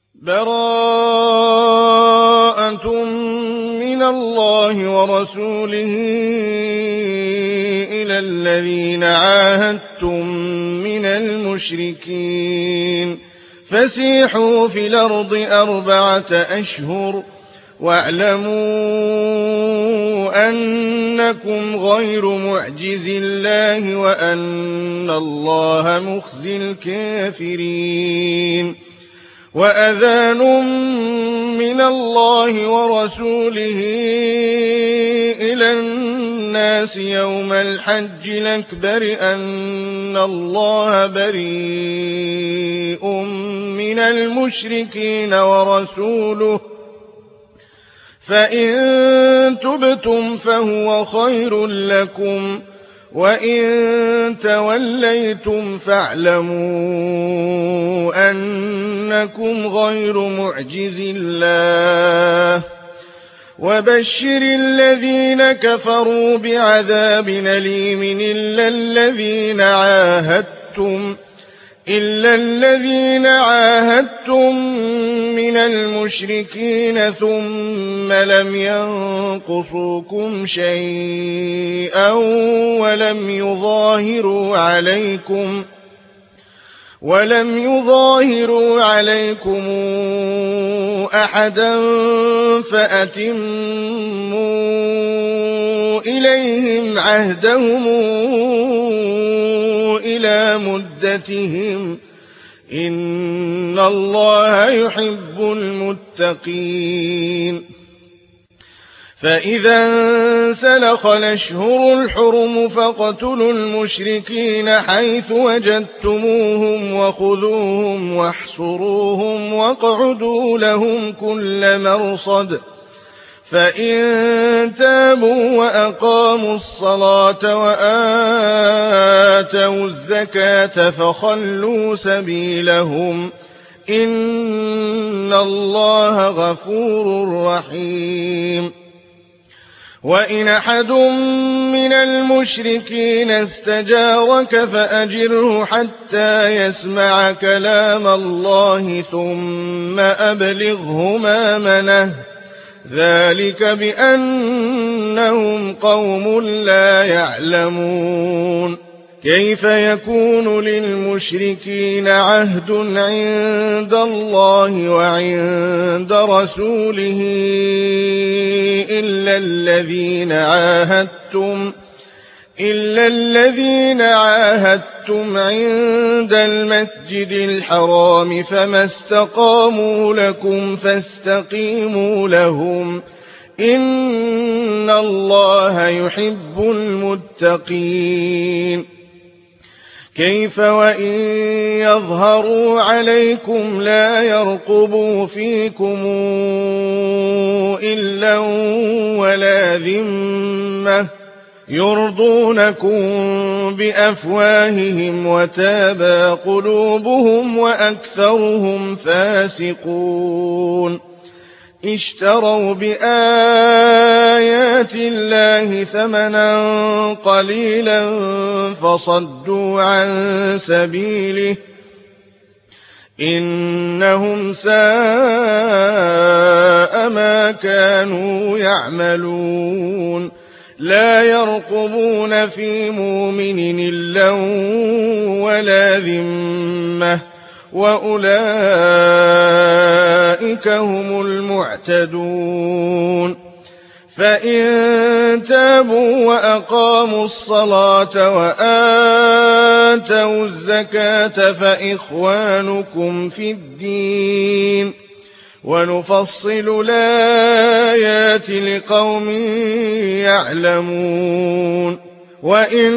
براءة من الله ورسوله إلى الذين عاهدتم من المشركين فسيحوا في الأرض 4 أشهر واعلموا أنكم غير معجز الله وأن الله مخزي الكافرين وأذان من الله ورسوله إلى الناس يوم الحج الأكبر أن الله بريء من المشركين ورسوله فإن تبتم فهو خير لكم وإن توليتم فاعلموا أنكم غير معجز الله وبشر الذين كفروا بعذاب أليم إلا الذين عاهدتم من المشركين ثم لم ينقصوكم شيئا ولم يظاهروا عليكم أحدا فأتموا إليهم عهدهم إلى مدتهم إن الله يحب المتقين فإذا انسلخ الأشهر الحرم فاقتلوا المشركين حيث وجدتموهم وخذوهم واحصروهم واقعدوا لهم كل مرصد فإن تابوا وأقاموا الصلاة وآتوا الزكاة فخلوا سبيلهم إن الله غفور رحيم وإن أحد من المشركين استجارك فأجره حتى يسمع كلام الله ثم أبلغه مأمنه ذلك بأنهم قوم لا يعلمون كيف يكون للمشركين عهد عند الله وعند رسوله إلا الذين عاهدتم عند المسجد الحرام فما استقاموا لكم فاستقيموا لهم إن الله يحب المتقين كيف وإن يظهروا عليكم لا يرقبوا فيكم إلا ولا ذمة يرضونكم بأفواههم وتابى قلوبهم وأكثرهم فاسقون اشتروا بآيات الله ثمنا قليلا فصدوا عن سبيله إنهم ساء ما كانوا يعملون لا يرقبون في مؤمن إلا ولا ذمة وأولئك هم المعتدون فإن تابوا وأقاموا الصلاة وآتوا الزكاة فإخوانكم في الدين ونفصل الآيات لقوم يعلمون وإن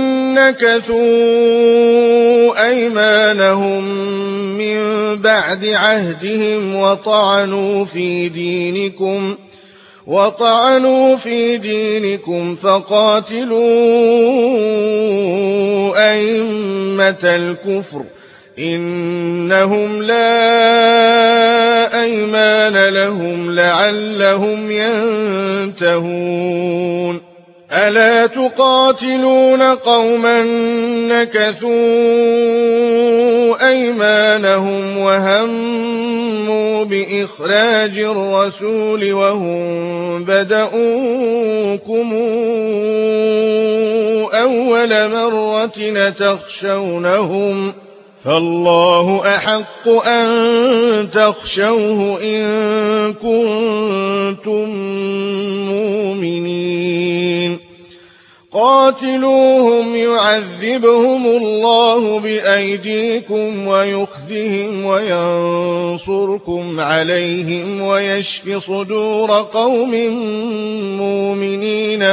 نكثوا أيمانهم من بعد عهدهم وطعنوا في دينكم فقاتلوا أئمة الكفر إنهم لا أيمان لهم لعلهم ينتهون ألا تقاتلون قوما نكثوا أيمانهم وهموا بإخراج الرسول وهم بدؤوكم أول مرة تخشونهم فالله أحق أن تخشوه إن كنتم مؤمنين قاتلوهم يعذبهم الله بأيديكم ويخزهم وينصركم عليهم ويشف صدور قوم مؤمنين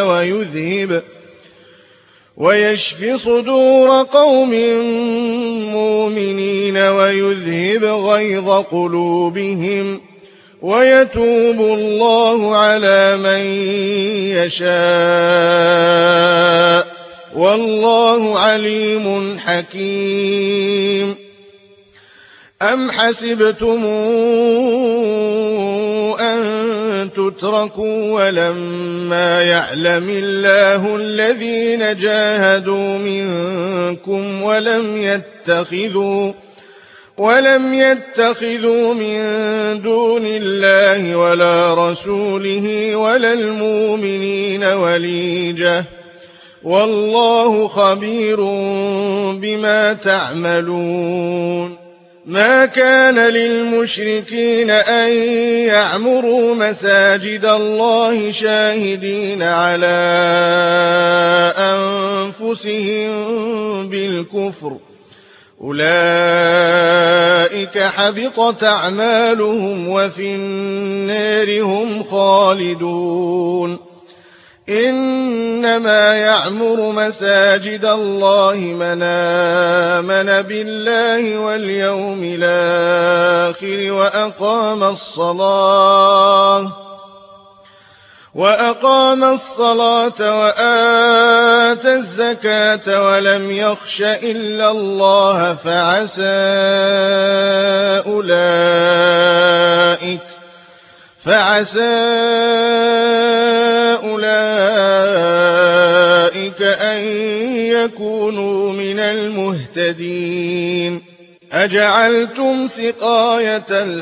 ويذهب غيظ قلوبهم ويتوب الله على من يشاء والله عليم حكيم أم حسبتم أن تتركوا ولما يعلم الله الذين جاهدوا منكم ولم يتخذوا من دون الله ولا رسوله ولا المؤمنين وليجة والله خبير بما تعملون ما كان للمشركين أن يعمروا مساجد الله شاهدين على أنفسهم بالكفر أولئك حبطت أعمالهم وفي النار هم خالدون إنما يعمر مساجد الله من آمن بالله واليوم الآخر وأقام الصلاة وآتى الزكاة ولم يخش إلا الله فعسى أولئك أن يكونوا من المهتدين أجعلتم سقاية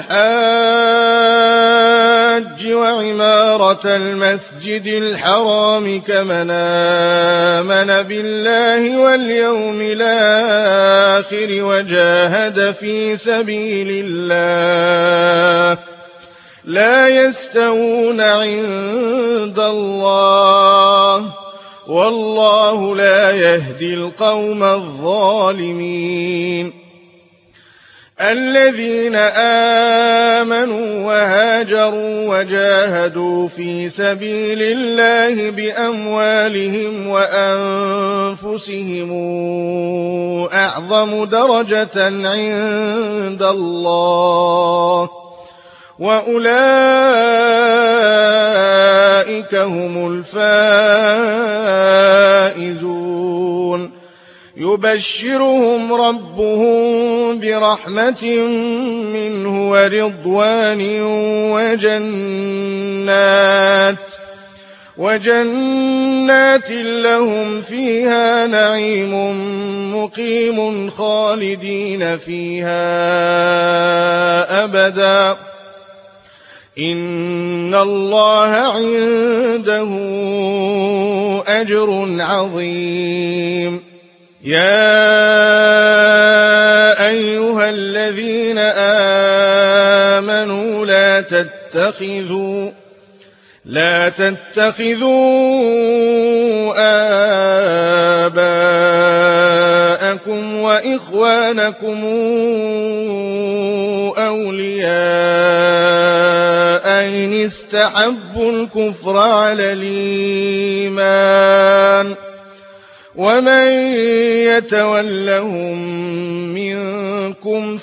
الحاج وعمارة المسجد الحرام كمن آمن بالله واليوم الآخر وجاهد في سبيل الله لا يستوون عند الله والله لا يهدي القوم الظالمين الذين آمنوا وهاجروا وجاهدوا في سبيل الله بأموالهم وأنفسهم أعظم درجة عند الله وأولئك هم الفائزون يبشرهم ربهم برحمة منه ورضوان وجنات لهم فيها نعيم مقيم خالدين فيها أبدا إن الله عنده أجر عظيم يا أيها الذين آمنوا لا تتخذوا آباءكم وإخوانكم أولياء إن استحبوا الكفر على الإيمان ومن يتولهم منكم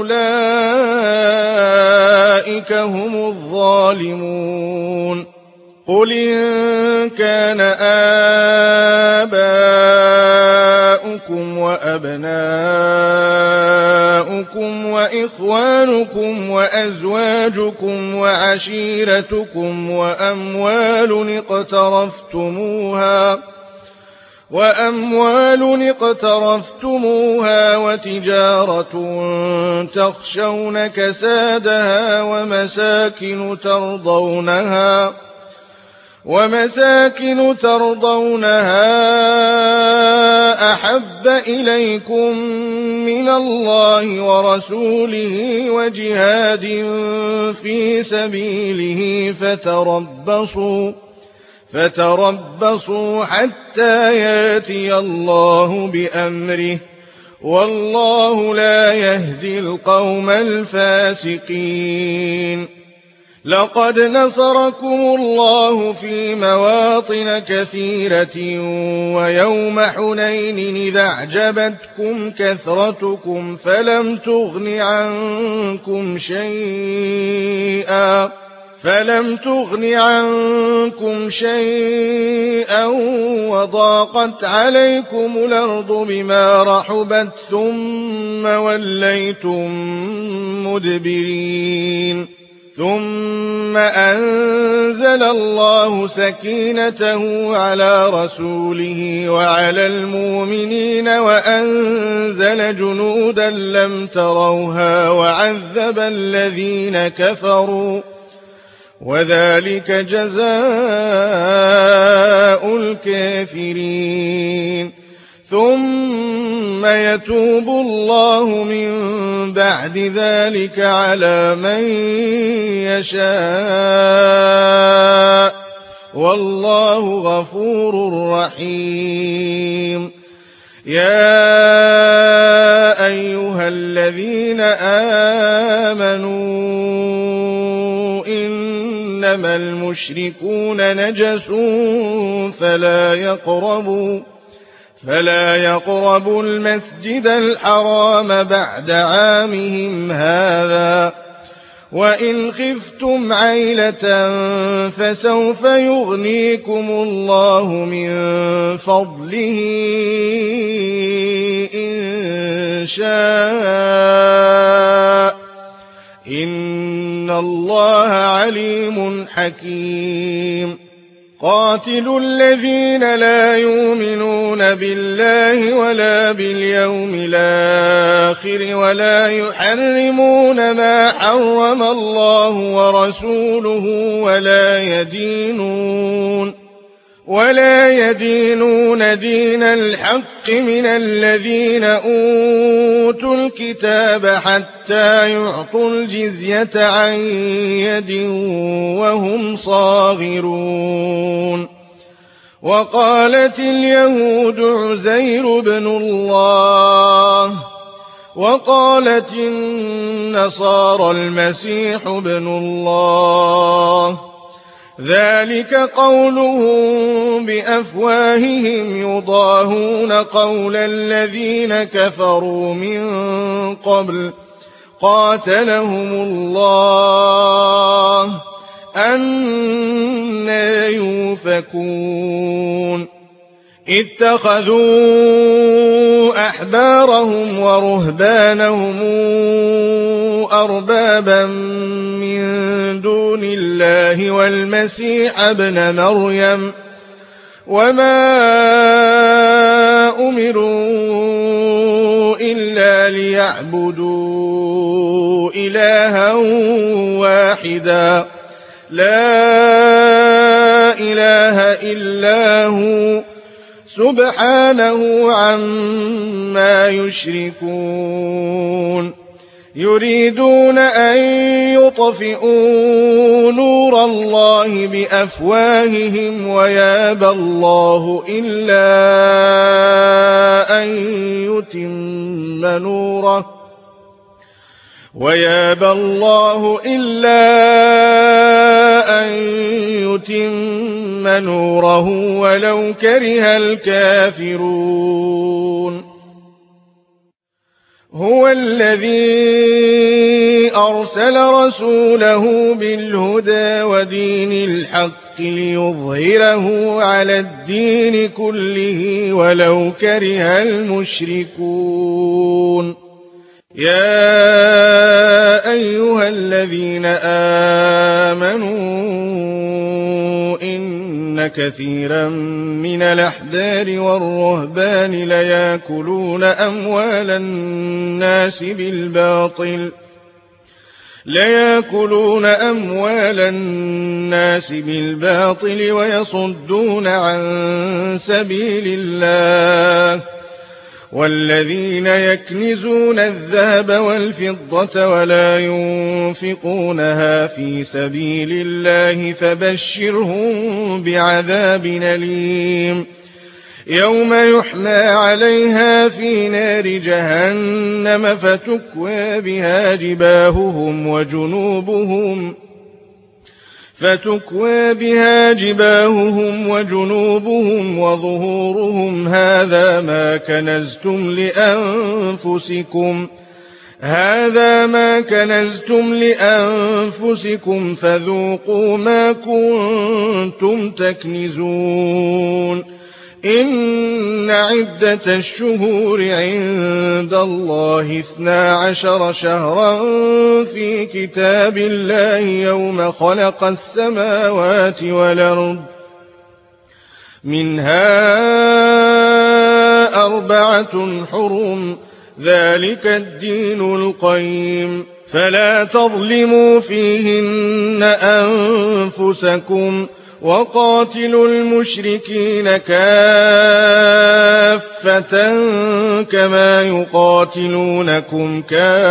فأولئك هم الظالمون قل إن كان آباؤكم وأبناؤكم وإخوانكم وأزواجكم وعشيرتكم وأموال اقترفتموها وتجارة تخشون كسادها ومساكن ترضونها أحب إليكم من الله ورسوله وجهاد في سبيله فتربصوا حتى ياتي الله بأمره والله لا يهدي القوم الفاسقين. لقد نصركم الله في مواطن كثيرة ويوم حنين إذا أعجبتكم كثرتكم فلم تغن عنكم شيئا وضاقت عليكم الأرض بما رحبت ثم وليتم مدبرين. ثم أنزل الله سكينته على رسوله وعلى المؤمنين وأنزل جنودا لم تروها وعذب الذين كفروا وذلك جزاء الكافرين. ثم يتوب الله من بعد ذلك على من يشاء والله غفور رحيم. يا أيها الذين آمنوا إنما المشركون نجس فلا يقربوا المسجد الحرام بعد عامهم هذا وإن خفتم عيلة فسوف يغنيكم الله من فضله إن شاء إن الله عليم حكيم. قاتلوا الذين لا يؤمنون بالله ولا باليوم الآخر ولا يحرمون ما حرم الله ورسوله ولا يدينون دين الحق من الذين أوتوا الكتاب حتى يعطوا الجزية عن يد وهم صاغرون. وقالت اليهود عزير بن الله وقالت النصارى المسيح بن الله ذلك قولهم بأفواههم يضاهون قول الذين كفروا من قبل قاتلهم الله أنى يؤفكون. اتخذوا أحبارهم ورهبانهم أربابا من دون الله والمسيح ابن مريم وما أمروا إلا ليعبدوا إلها واحدا لا إله إلا هو سبحانه عما يشركون. يريدون أن يطفئوا نور الله بأفواههم ويابى الله إلا أن يتم نوره ولو كره الكافرون. هو الذي أرسل رسوله بالهدى ودين الحق ليظهره على الدين كله ولو كره المشركون. يا أيها الذين آمنوا إن كثيرا من الأحبار والرهبان ليأكلون أموال الناس بالباطل ويصدون عن سبيل الله والذين يكنزون الذهب والفضة ولا ينفقونها في سبيل الله فبشرهم بعذاب أليم يوم يحمى عليها في نار جهنم فتكوى بها جباههم وجنوبهم وظهورهم هذا ما كنزتم لأنفسكم فذوقوا ما كنتم تكنزون إن عدة الشهور عند الله 12 شهرا في كتاب الله يوم خلق السماوات والأرض منها 4 حرم ذلك الدين القيم فلا تظلموا فيهن أنفسكم وقاتلوا المشركين كافة كما يقاتلونكم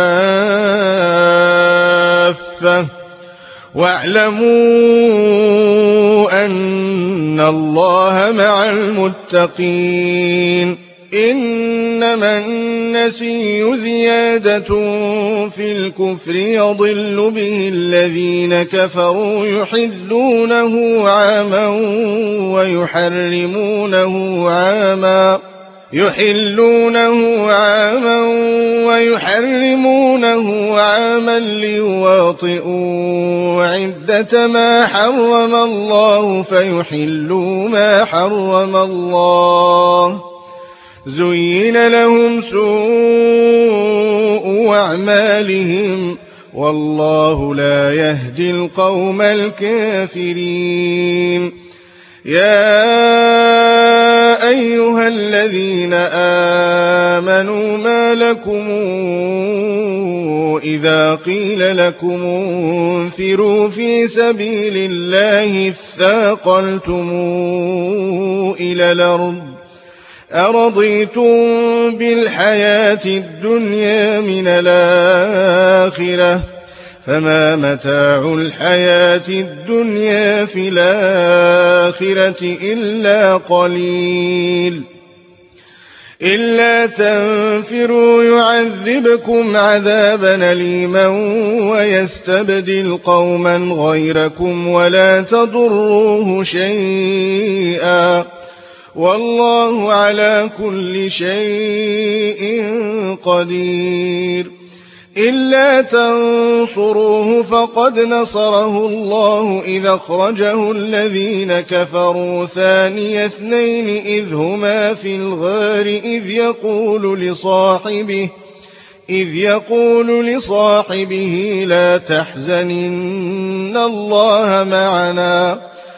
كافة واعلموا أن الله مع المتقين إنما النسي زيادة في الكفر يضل به الذين كفروا يحلونه عاما ويحرمونه عاما ليواطئوا عدة ما حرم الله فيحلوا ما حرم الله زين لهم سوء أعمالهم والله لا يهدي القوم الكافرين يا أيها الذين آمنوا ما لكم إذا قيل لكم انفروا في سبيل الله اثاقلتم إلى الأرض أرضيتم بالحياة الدنيا من الآخرة فما متاع الحياة الدنيا في الآخرة إلا قليل إلا تنفروا يعذبكم عذابا أليما ويستبدل قوما غيركم ولا تضروه شيئا والله على كل شيء قدير إلا تنصروه فقد نصره الله إذ أخرجه الذين كفروا ثاني اثنين إذ هما في الغار إذ يقول لصاحبه لا تحزن إن الله معنا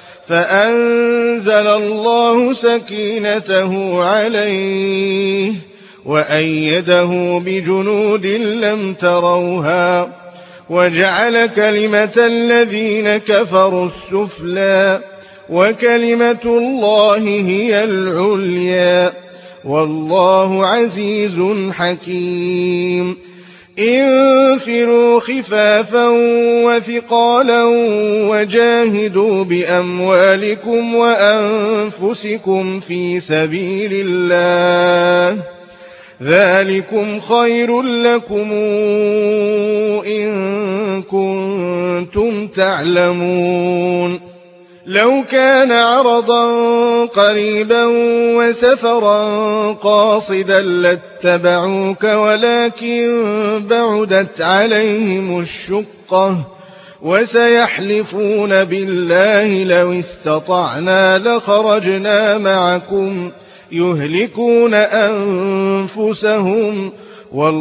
فأنزل الله سكينته عليه وأيده بجنود لم تروها وجعل كلمة الذين كفروا السفلى وكلمة الله هي العليا والله عزيز حكيم انفروا خفافا وثقالا وجاهدوا بأموالكم وأنفسكم في سبيل الله ذلكم خير لكم إن كنتم تعلمون لو كان عرضا قريبا وسفرا قاصدا لاتبعوك ولكن بعدت عليهم الشقة وسيحلفون بالله لو استطعنا لخرجنا معكم يهلكون أنفسهم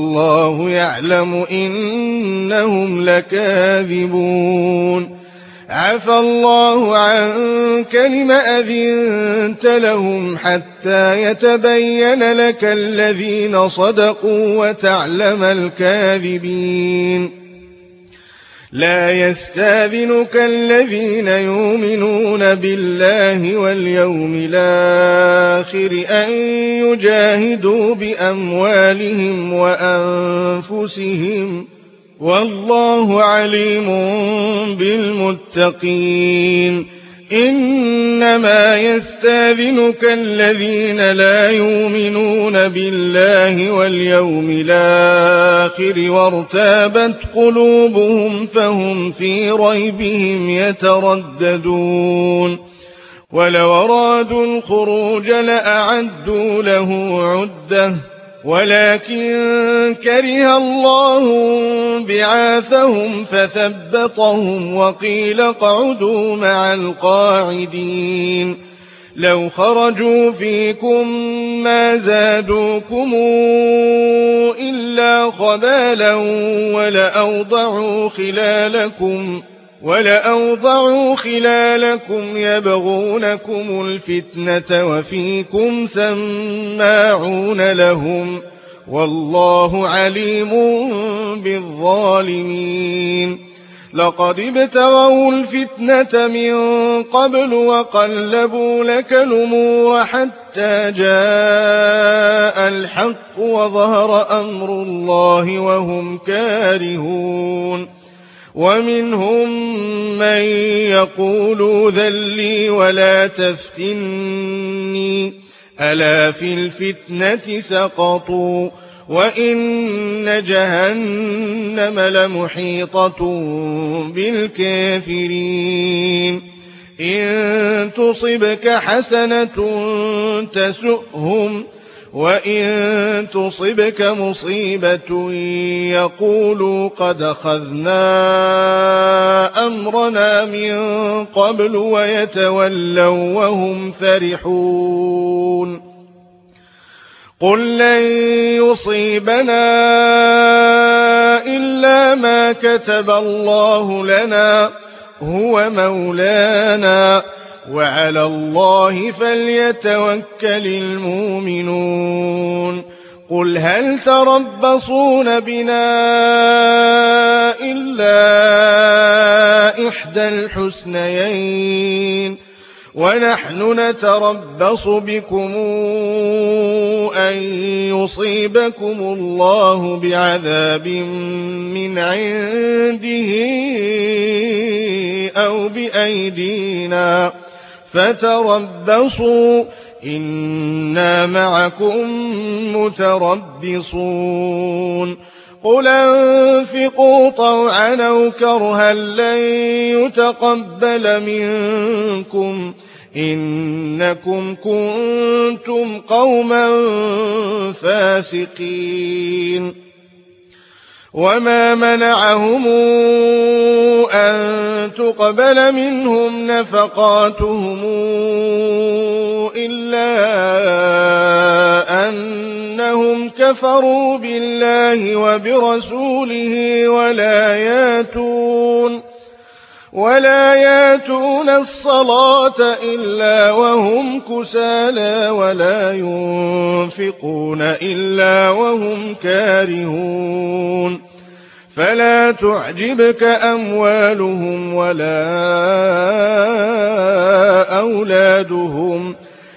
والله يعلم إنهم لكاذبون عفى الله عنك لم أذنت لهم حتى يتبين لك الذين صدقوا وتعلم الكاذبين لا يستاذنك الذين يؤمنون بالله واليوم الآخر أن يجاهدوا بأموالهم وأنفسهم والله عليم بالمتقين إنما يستاذنك الذين لا يؤمنون بالله واليوم الآخر وارتابت قلوبهم فهم في ريبهم يترددون ولو أرادوا الخروج لأعدوا له عدة ولكن كره الله بعاثهم فثبطهم وقيل اقعدوا مع القاعدين لو خرجوا فيكم ما زادوكم إلا خبالا ولأوضعوا خلالكم يبغونكم الفتنة وفيكم سماعون لهم والله عليم بالظالمين لقد ابتغوا الفتنة من قبل وقلبوا لك الأمور حتى جاء الحق وظهر أمر الله وهم كارهون ومنهم من يقول ذلي ولا تفتني ألا في الفتنة سقطوا وإن جهنم لمحيطة بالكافرين إن تصبك حسنة تسؤهم وإن تصبك مصيبة يقولوا قد أخذنا أمرنا من قبل ويتولوا وهم فرحون قل لن يصيبنا إلا ما كتب الله لنا هو مولانا وعلى الله فليتوكل المؤمنون قل هل تربصون بنا إلا إحدى الحسنيين ونحن نتربص بكم أن يصيبكم الله بعذاب من عنده أو بأيدينا فتربصوا إنا معكم متربصون قل انفقوا طوعا أو كرها لن يتقبل منكم إنكم كنتم قوما فاسقين وما منعهم أن تقبل منهم نفقاتهم إلا أنهم كفروا بالله وبرسوله ولا ياتون الصلاة إلا وهم كسالى ولا ينفقون إلا وهم كارهون فلا تعجبك أموالهم ولا أولادهم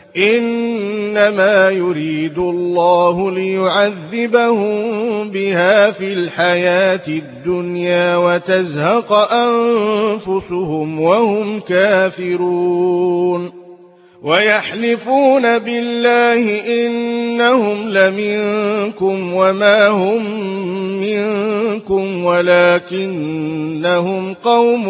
إنما يريد الله ليعذبهم بها في الحياة الدنيا وتزهق أنفسهم وهم كافرون ويحلفون بالله إنهم لمنكم وما هم منكم ولكنهم قوم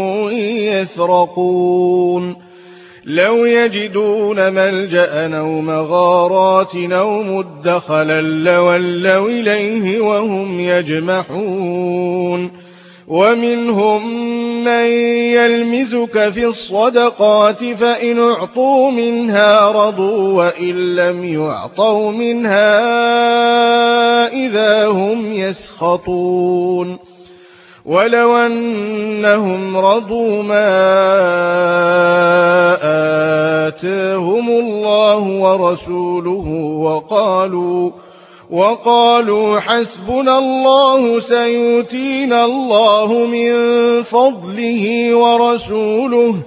يفرقون لو يجدون ملجأ أو مغارات أو مدخلا لولوا إليه وهم يجمحون ومنهم من يلمزك في الصدقات فإن أعطوا منها رضوا وإن لم يعطوا منها إذا هم يسخطون ولو أنهم رضوا ما آتاهم الله ورسوله وقالوا حسبنا الله سيؤتينا الله من فضله ورسوله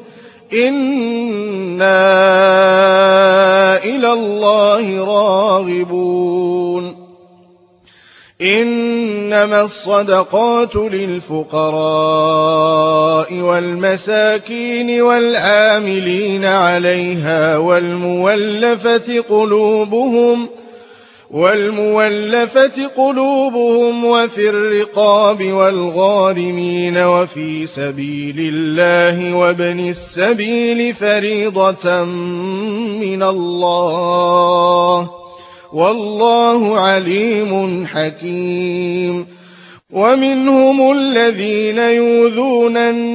إنا إلى الله راغبون إنما الصدقات للفقراء والمساكين والعاملين عليها والمولفة قلوبهم وفي الرقاب والغارمين وفي سبيل الله وابن السبيل فريضة من الله والله عليم حكيم ومنهم الذين يؤذون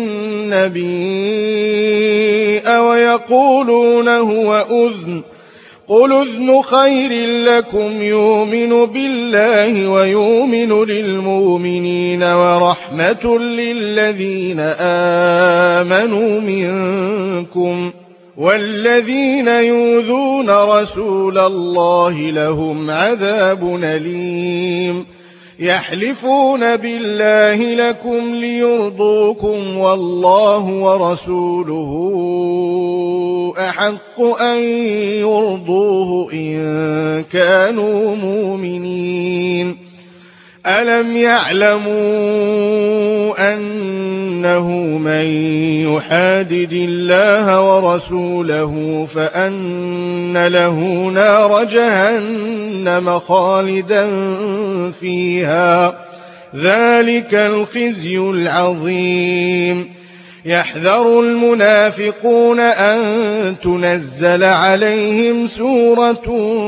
النبي ويقولون هو أذن قل أذن خير لكم يؤمن بالله ويؤمن للمؤمنين ورحمة للذين آمنوا منكم والذين يؤذون رسول الله لهم عذاب أليم يحلفون بالله لكم ليرضوكم والله ورسوله أحق أن يرضوه إن كانوا مؤمنين ألم يعلموا أنه من يحادد الله ورسوله فأن له نار جهنم خالدا فيها ذلك الخزي العظيم يحذر المنافقون أن تنزل عليهم سورة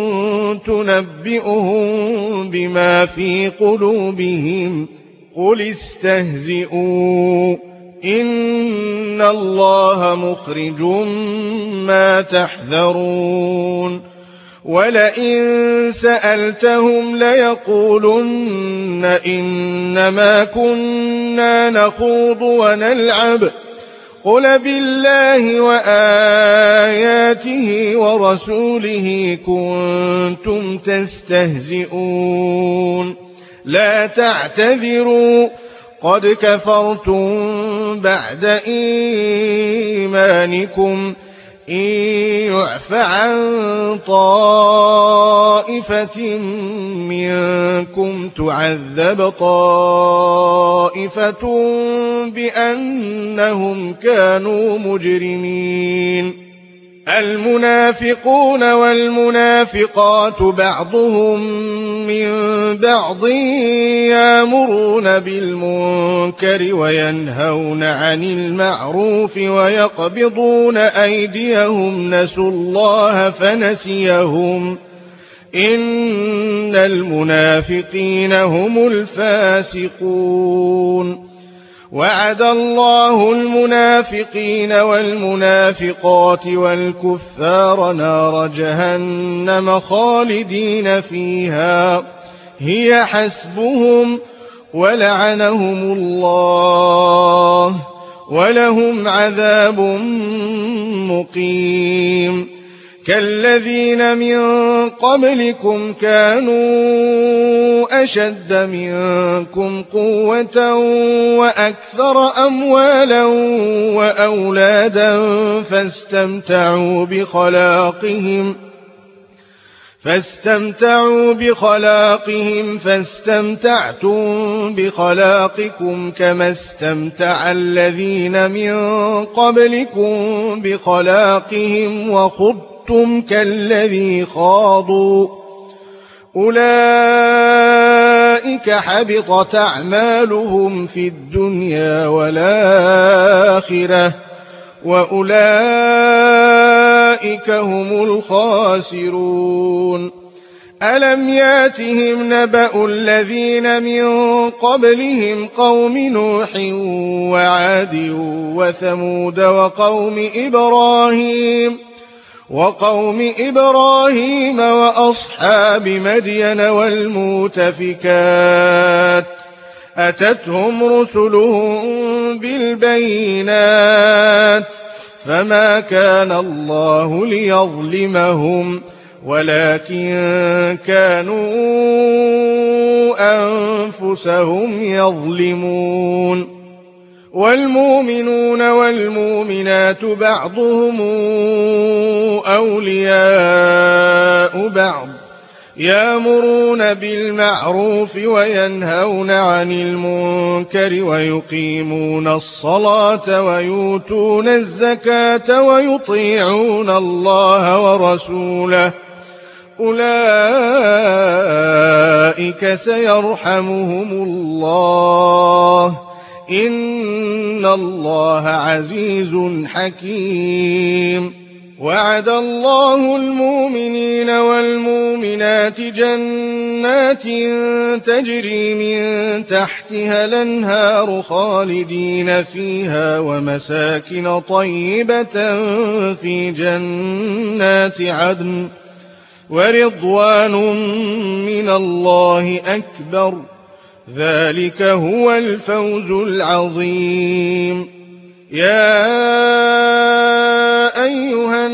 تنبئهم بما في قلوبهم قل استهزئوا إن الله مخرج ما تحذرون ولئن سألتهم ليقولن إنما كنا نخوض ونلعب قل بالله وآياته ورسوله كنتم تستهزئون لا تعتذروا قد كفرتم بعد إيمانكم إن يعف عن طائفة منكم تعذب طائفة بأنهم كانوا مجرمين المنافقون والمنافقات بعضهم من بعض يأمرون بالمنكر وينهون عن المعروف ويقبضون أيديهم نسوا الله فنسيهم إن المنافقين هم الفاسقون وعد الله المنافقين والمنافقات والكفار نار جهنم خالدين فيها هي حسبهم ولعنهم الله ولهم عذاب مقيم كالذين من قبلكم كانوا أشد منكم قوة وأكثر أموالا وأولادا فاستمتعوا بخلاقهم فاستمتعتم بخلاقكم كما استمتع الذين من قبلكم بخلاقهم وخضتم كالذي خاضوا أولئك حبطت أعمالهم في الدنيا والآخرة وأولئك هم الخاسرون ألم ياتهم نبأ الذين من قبلهم قوم نوح وعاد وثمود وقوم إبراهيم وأصحاب مدين والمؤتفكات أتتهم رسلهم بالبينات فما كان الله ليظلمهم ولكن كانوا أنفسهم يظلمون والمؤمنون والمؤمنات بعضهم أولياء بعض يأمرون بالمعروف وينهون عن المنكر ويقيمون الصلاة ويؤتون الزكاة ويطيعون الله ورسوله أولئك سيرحمهم الله إن الله عزيز حكيم وعد الله المؤمنين والمؤمنات جنات تجري من تحتها الأنهار خالدين فيها ومساكن طيبة في جنات عدن ورضوان من الله أكبر ذلك هو الفوز العظيم يا أيها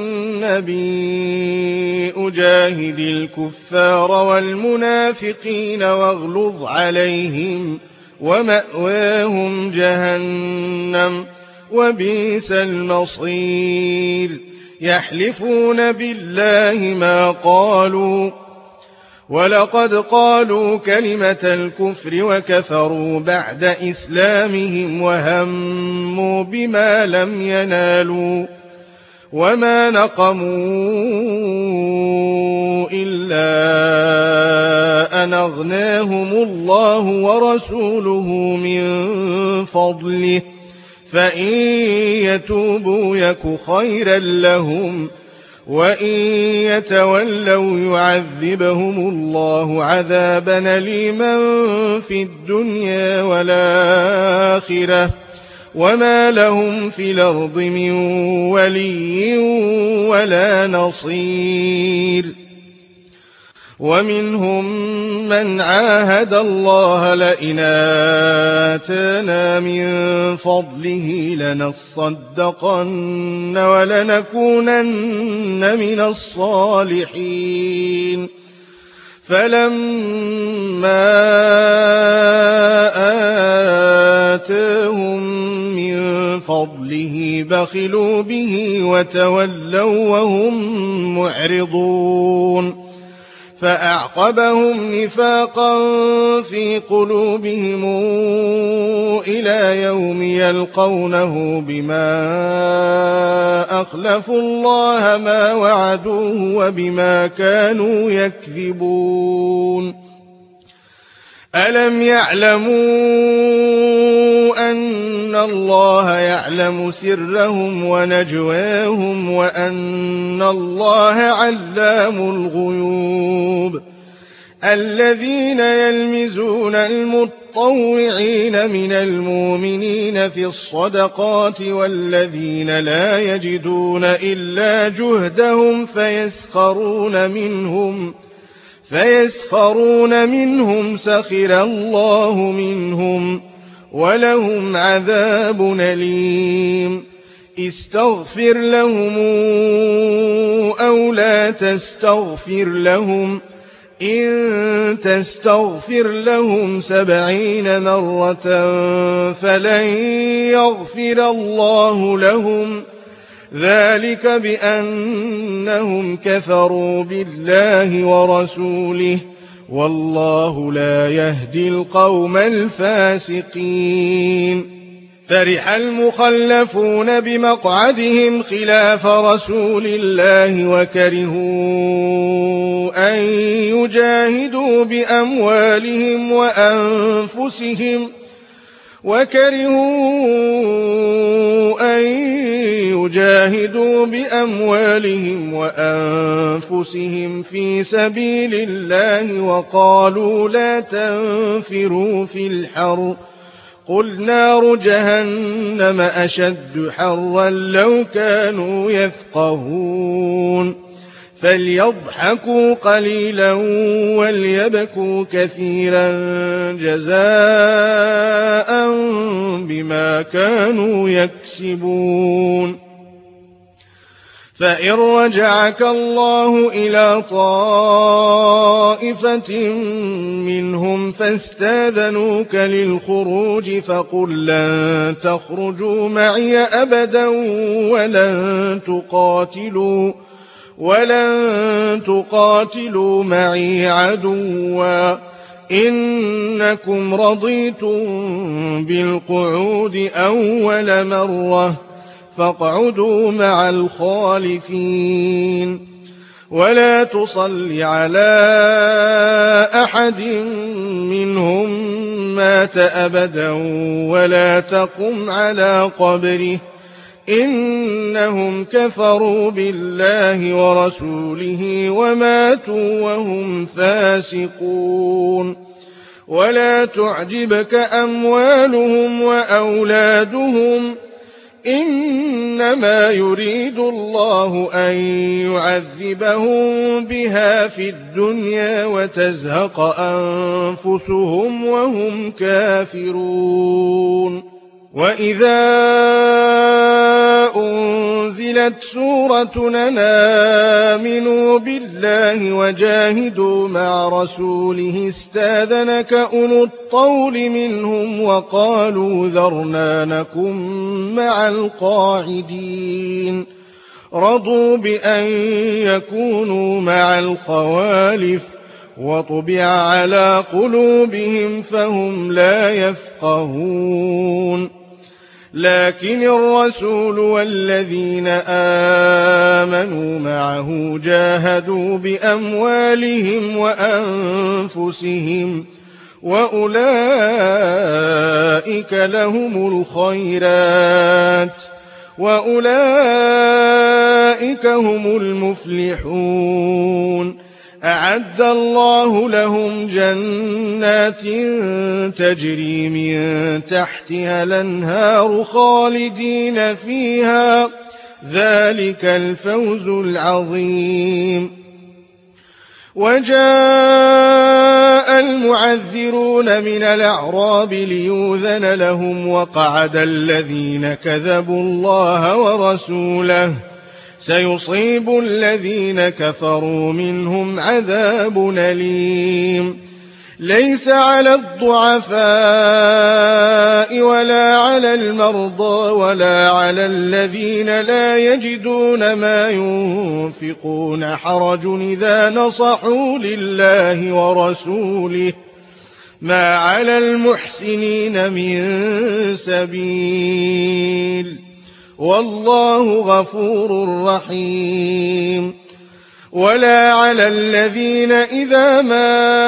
النبي أجاهد الكفار والمنافقين واغلظ عليهم ومأواهم جهنم وبئس المصير يحلفون بالله ما قالوا ولقد قالوا كلمة الكفر وكفروا بعد إسلامهم وهموا بما لم ينالوا وما نقموا إلا أن أغناهم الله ورسوله من فضله فإن يتوبوا يك خيرا لهم وإن يتولوا يعذبهم الله عذابا أليما في الدنيا والآخرة وما لهم في الأرض من ولي ولا نصير ومنهم من عاهد الله لئن آتانا من فضله لنصدقن ولنكونن من الصالحين فلما آتاهم من فضله بخلوا به وتولوا وهم معرضون فأعقبهم نفاقا في قلوبهم إلى يوم يلقونه بما أخلفوا الله ما وعدوه وبما كانوا يكذبون ألم يعلموا أن الله يعلم سرهم ونجواهم وأن الله علام الغيوب الذين يلمزون المتطوعين من المؤمنين في الصدقات والذين لا يجدون إلا جهدهم فيسخرون منهم سخر الله منهم ولهم عذاب أليم استغفر لهم أو لا تستغفر لهم إن تستغفر لهم 70 مرة فلن يغفر الله لهم ذلك بأنهم كفروا بالله ورسوله والله لا يهدي القوم الفاسقين فرح المخلفون بمقعدهم خلاف رسول الله وكرهوا أن يجاهدوا بأموالهم وأنفسهم في سبيل الله وقالوا لا تنفروا في الحر قل نار جهنم أشد حرا لو كانوا يفقهون فليضحكوا قليلا وليبكوا كثيرا جزاء بما كانوا يكسبون. فإن رجعك الله إلى طائفة منهم فاستاذنوك للخروج فقل لن تخرجوا معي أبدا ولن تقاتلوا معي عدوا إنكم رضيتم بالقعود أول مرة فاقعدوا مع الخالفين. ولا تصل على أحد منهم مات أبدا ولا تقم على قبره إنهم كفروا بالله ورسوله وماتوا وهم فاسقون. ولا تعجبك أموالهم وأولادهم إنما يريد الله أن يعذبهم بها في الدنيا وتزهق أنفسهم وهم كافرون. وإذا أنزلت سورة أن آمنوا بالله وجاهدوا مع رسوله استاذنك أولو الطول منهم وقالوا ذرنا نكن مع القاعدين. رضوا بأن يكونوا مع الخوالف وطبع على قلوبهم فهم لا يفقهون. لكن الرسول والذين آمنوا معه جاهدوا بأموالهم وأنفسهم وأولئك لهم الخيرات وأولئك هم المفلحون. أعد الله لهم جنات تجري من تحتها الأنهار خالدين فيها ذلك الفوز العظيم. وجاء المعذرون من الأعراب ليؤذن لهم وقعد الذين كذبوا الله ورسوله سيصيب الذين كفروا منهم عذاب أليم. ليس على الضعفاء ولا على المرضى ولا على الذين لا يجدون ما ينفقون حرج إذا نصحوا لله ورسوله ما على المحسنين من سبيل والله غفور رحيم. ولا على الذين إذا ما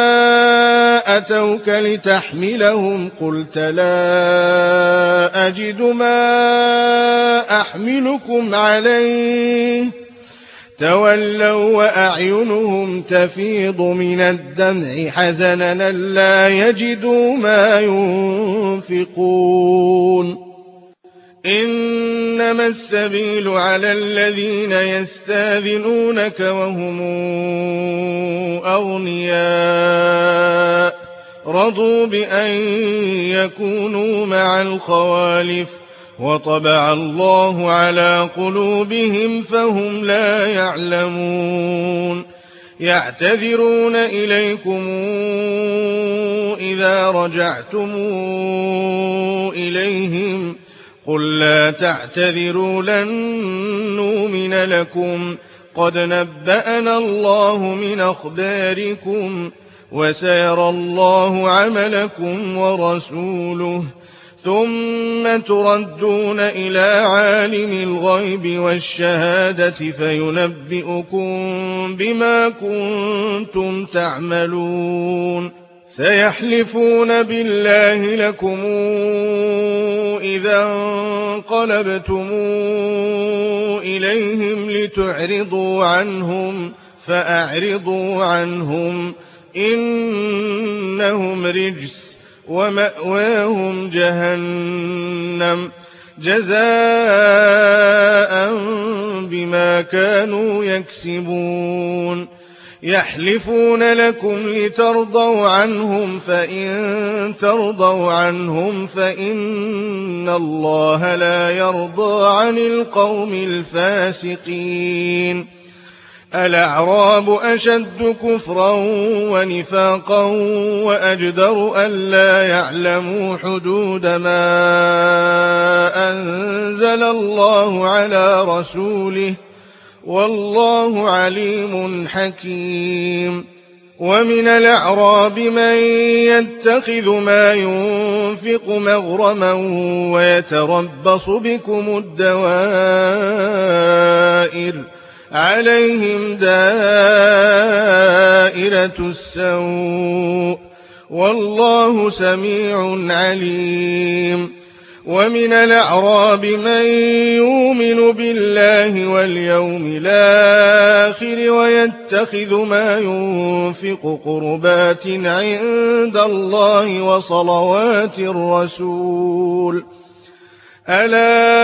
أتوك لتحملهم قلت لا أجد ما أحملكم عليه تولوا وأعينهم تفيض من الدمع حزنا لا يجدوا ما ينفقون. إنما السبيل على الذين يستاذنونك وهم أغنياء رضوا بأن يكونوا مع الخوالف وطبع الله على قلوبهم فهم لا يعلمون. يعتذرون إليكم إذا رجعتم إليهم قل لا تعتذروا لن نؤمن لكم قد نبأنا الله من أخباركم وسيرى الله عملكم ورسوله ثم تردون إلى عالم الغيب والشهادة فينبئكم بما كنتم تعملون. سيحلفون بالله لكم إذا انقلبتم إليهم لتعرضوا عنهم فأعرضوا عنهم إنهم رجس ومأواهم جهنم جزاء بما بما كانوا يكسبون يحلفون لكم لترضوا عنهم فإن ترضوا عنهم فإن الله لا يرضى عن القوم الفاسقين الأعراب أشد كفرا ونفاقا وأجدر ألا يعلموا حدود ما أنزل الله على رسوله والله عليم حكيم ومن الأعراب من يتخذ ما ينفق مغرما ويتربص بكم الدوائر عليهم دائرة السوء والله سميع عليم ومن الأعراب من يؤمن بالله واليوم الآخر ويتخذ ما ينفق قربات عند الله وصلوات الرسول ألا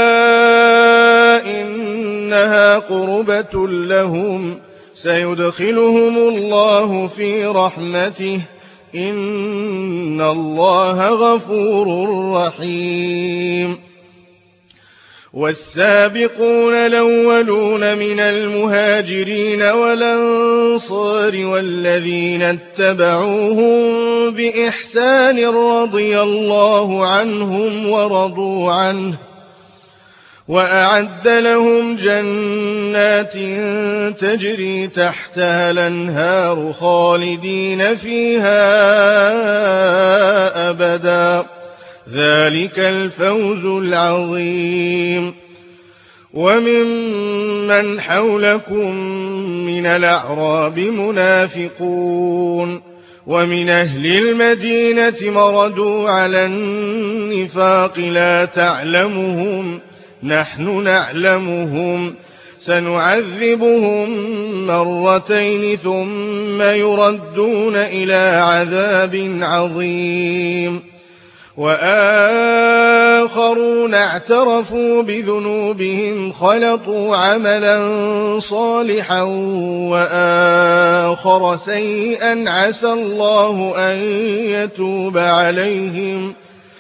إنها قربة لهم سيدخلهم الله في رحمته إن الله غفور رحيم والسابقون الأولون من المهاجرين والأنصار والذين اتبعوهم بإحسان رضي الله عنهم ورضوا عنه وأعد لهم جنات تجري تحتها الأنهار خالدين فيها أبدا ذلك الفوز العظيم وممن حولكم من الأعراب منافقون ومن أهل المدينة مردوا على النفاق لا تعلمهم نحن نعلمهم سنعذبهم مرتين ثم يردون إلى عذاب عظيم وآخرون اعترفوا بذنوبهم خلطوا عملا صالحا وآخر سيئا عسى الله أن يتوب عليهم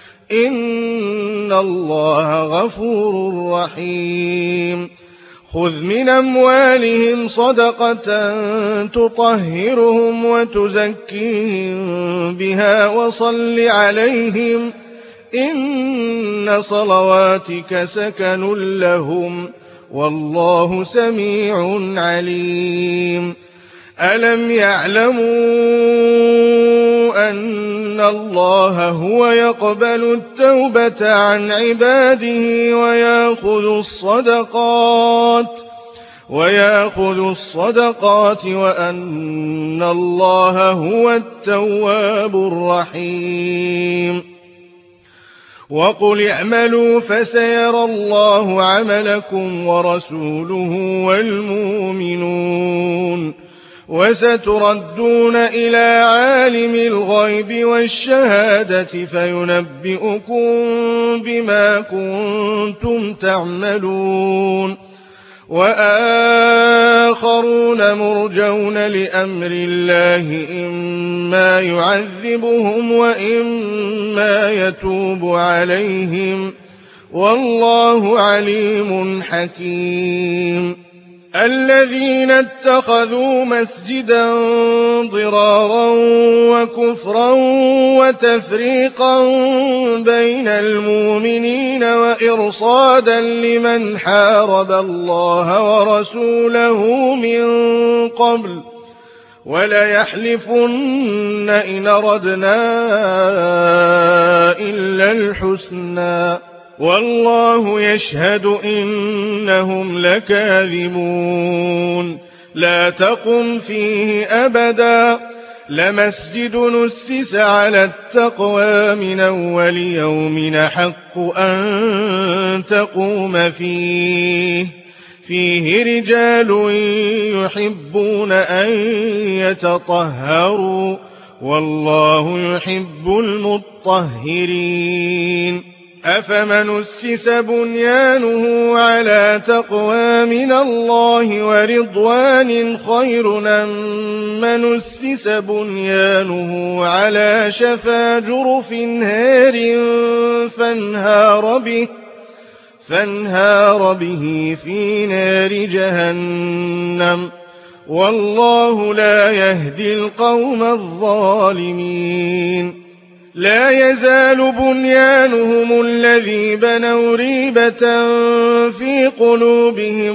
إن الله غفور رحيم خذ من أموالهم صدقة تطهرهم وتزكيهم بها وصل عليهم إن صلواتك سكن لهم والله سميع عليم ألم يعلموا أن الله هو يقبل التوبة عن عباده ويأخذ الصدقات وأن الله هو التواب الرحيم وقل اعملوا فسيرى الله عملكم ورسوله والمؤمنون وستردون إلى عالم الغيب والشهادة فينبئكم بما كنتم تعملون وآخرون مرجون لأمر الله إما يعذبهم وإما يتوب عليهم والله عليم حكيم الذين اتخذوا مسجدا ضرارا وكفرا وتفريقا بين المؤمنين وإرصادا لمن حارب الله ورسوله من قبل وليحلفن إن أردنا إلا الحسنى والله يشهد إنهم لكاذبون لا تقم فيه أبدا لمسجد نسس على التقوى من أول يوم حق أن تقوم فيه رجال يحبون أن يتطهروا والله يحب المطهرين أفمن أسس بنيانه على تقوى من الله ورضوان خير أم من أسس بنيانه على شفا جرف هار فانهار به في نار جهنم والله لا يهدي القوم الظالمين لا يزال بنيانهم الذي بنوا ريبة في قلوبهم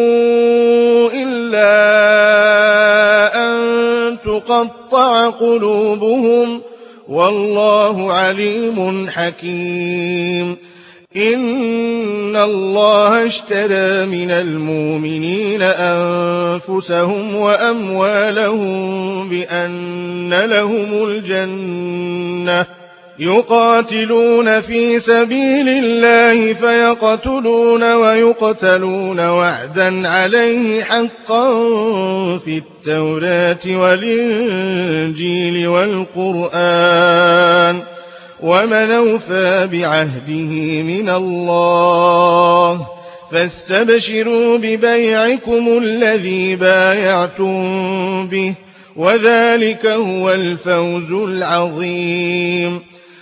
إلا أن تقطع قلوبهم والله عليم حكيم إن الله اشترى من المؤمنين أنفسهم وأموالهم بأن لهم الجنة يقاتلون في سبيل الله فيقتلون ويقتلون وعدا عليه حقا في التوراة والإنجيل والقرآن ومن أوفى بعهده من الله فاستبشروا ببيعكم الذي بايعتم به وذلك هو الفوز العظيم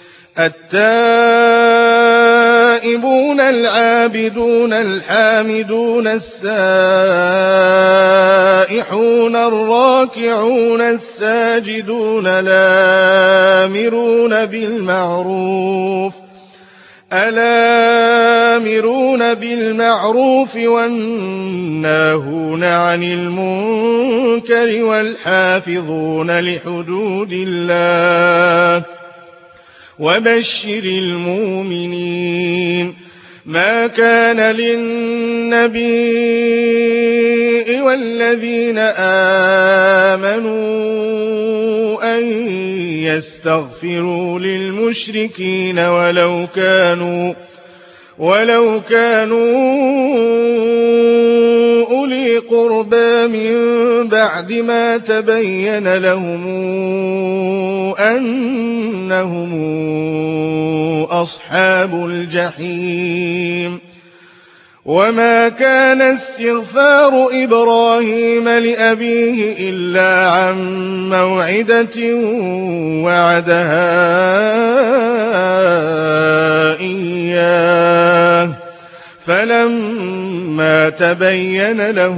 التائبون العابدون الحامدون السائحون الراكعون الساجدون الآمرون بالمعروف والناهون عن المنكر والحافظون لحدود الله وبشر المؤمنين ما كان للنبي والذين آمنوا أن يستغفروا للمشركين ولو كانوا أولي قربى من بعد ما تبين لهم أنهم أصحاب الجحيم وما كان استغفار إبراهيم لأبيه إلا عن موعدة وعدها إياه فلما تبين له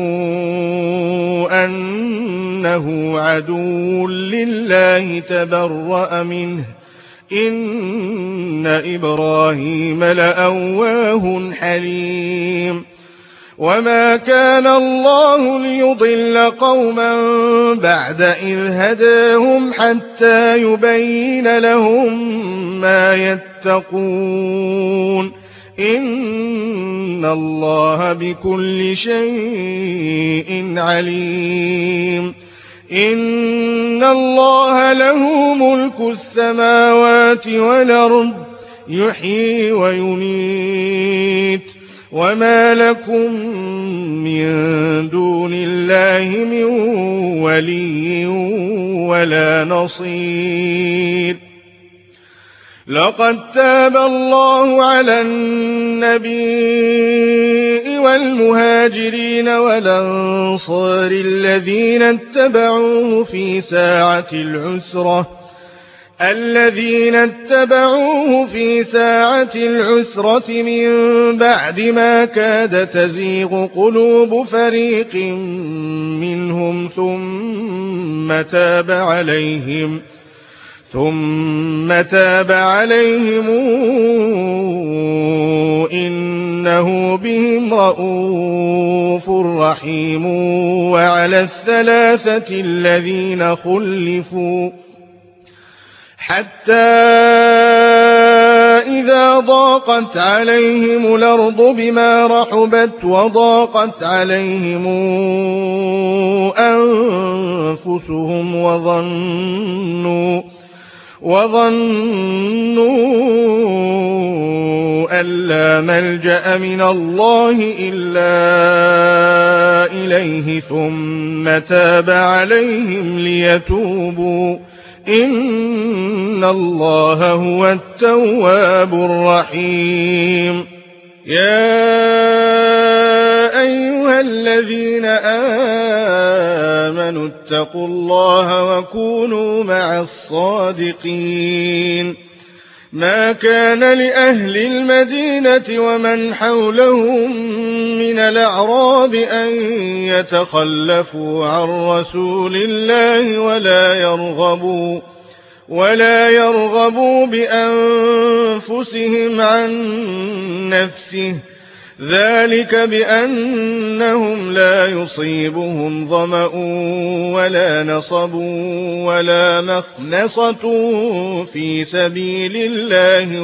أنه عدو لله تبرأ منه إن إبراهيم لأواه حليم وما كان الله ليضل قوما بعد إذ هداهم حتى يبين لهم ما يتقون إن الله بكل شيء عليم إن الله له ملك السماوات والأرض يحيي ويميت وما لكم من دون الله من ولي ولا نصير لقد تاب الله على النبي والمهاجرين والأنصار الذين اتبعوه في ساعة العسرة من بعد ما كاد تزيغ قلوب فريق منهم ثم تاب عليهم إنه بهم رءوف رحيم وعلى الثلاثة الذين خلفوا حتى إذا ضاقت عليهم الأرض بما رحبت وضاقت عليهم أنفسهم وظنوا أن لا ملجأ من الله إلا إليه ثم تاب عليهم ليتوبوا إن الله هو التواب الرحيم. يا أيها الذين آمنوا اتقوا الله وكونوا مع الصادقين. ما كان لأهل المدينة ومن حولهم من الأعراب أن يتخلفوا عن رسول الله ولا يرغبوا بأنفسهم عن نفسه، ذلك بأنهم لا يصيبهم ظمأ ولا نصب ولا مخنصة في سبيل الله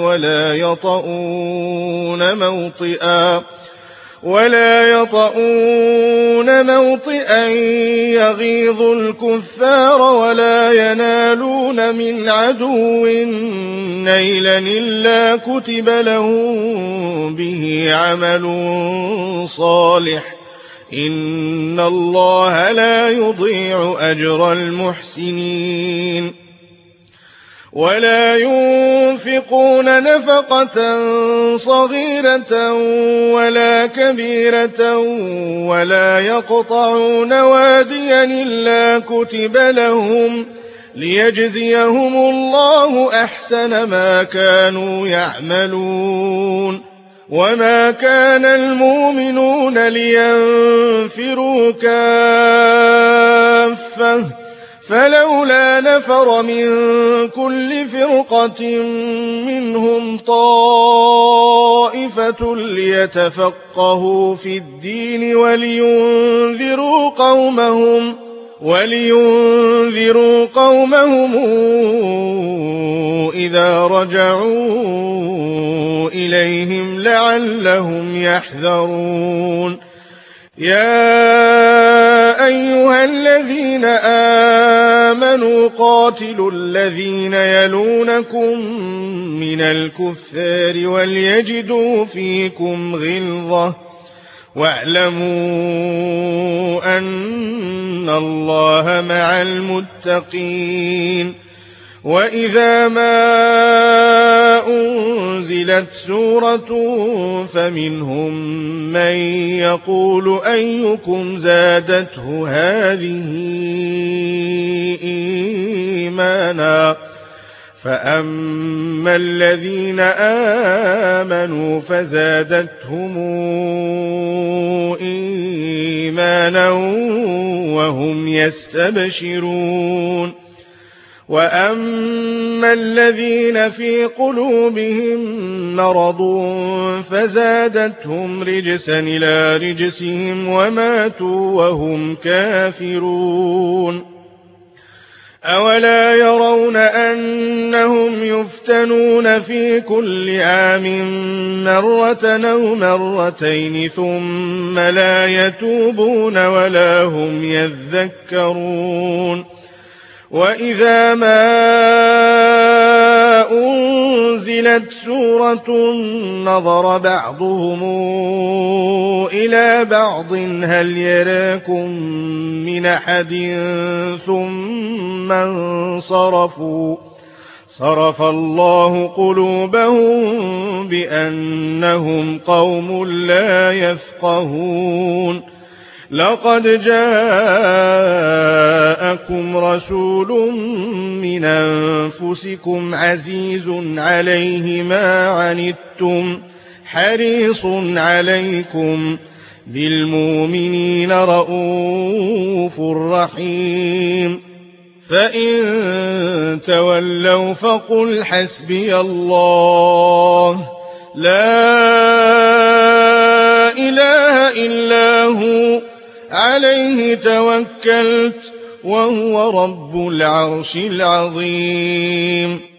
ولا يطؤون موطئا يغيظ الكفار ولا ينالون من عدو نيلا إلا كتب لهم به عمل صالح، إن الله لا يضيع أجر المحسنين. ولا ينفقون نفقة صغيرة ولا كبيرة ولا يقطعون واديا إلا كتب لهم ليجزيهم الله أحسن ما كانوا يعملون. وما كان المؤمنون لينفروا كافة، فلولا نفر من كل فرقة منهم طائفة ليتفقهوا في الدين ولينذروا قومهم إذا رجعوا إليهم لعلهم يحذرون. يا أيها الذين آمنوا قاتلوا الذين يلونكم من الكفار وليجدوا فيكم غلظة، واعلموا أن الله مع المتقين. وإذا ما أنزلت سورة فمنهم من يقول أيكم زادته هذه إيمانا، فأما الذين آمنوا فزادتهم إيمانا وهم يستبشرون. وأما الذين في قلوبهم مرض فزادتهم رجسا إلى رجسهم وماتوا وهم كافرون. أولا يرون أنهم يفتنون في كل عام مرة أو مرتين ثم لا يتوبون ولا هم يذكرون. وإذا ما أنزلت سورة نظر بعضهم إلى بعض هل يراكم من أحد ثم انصرفوا، صرف الله قلوبهم بأنهم قوم لا يفقهون. لقد جاءكم رسول من أنفسكم عزيز عليه ما عنتم حريص عليكم بالمؤمنين رؤوف رحيم. فإن تولوا فقل حسبي الله لا إله إلا هو عليه توكلت وهو رب العرش العظيم.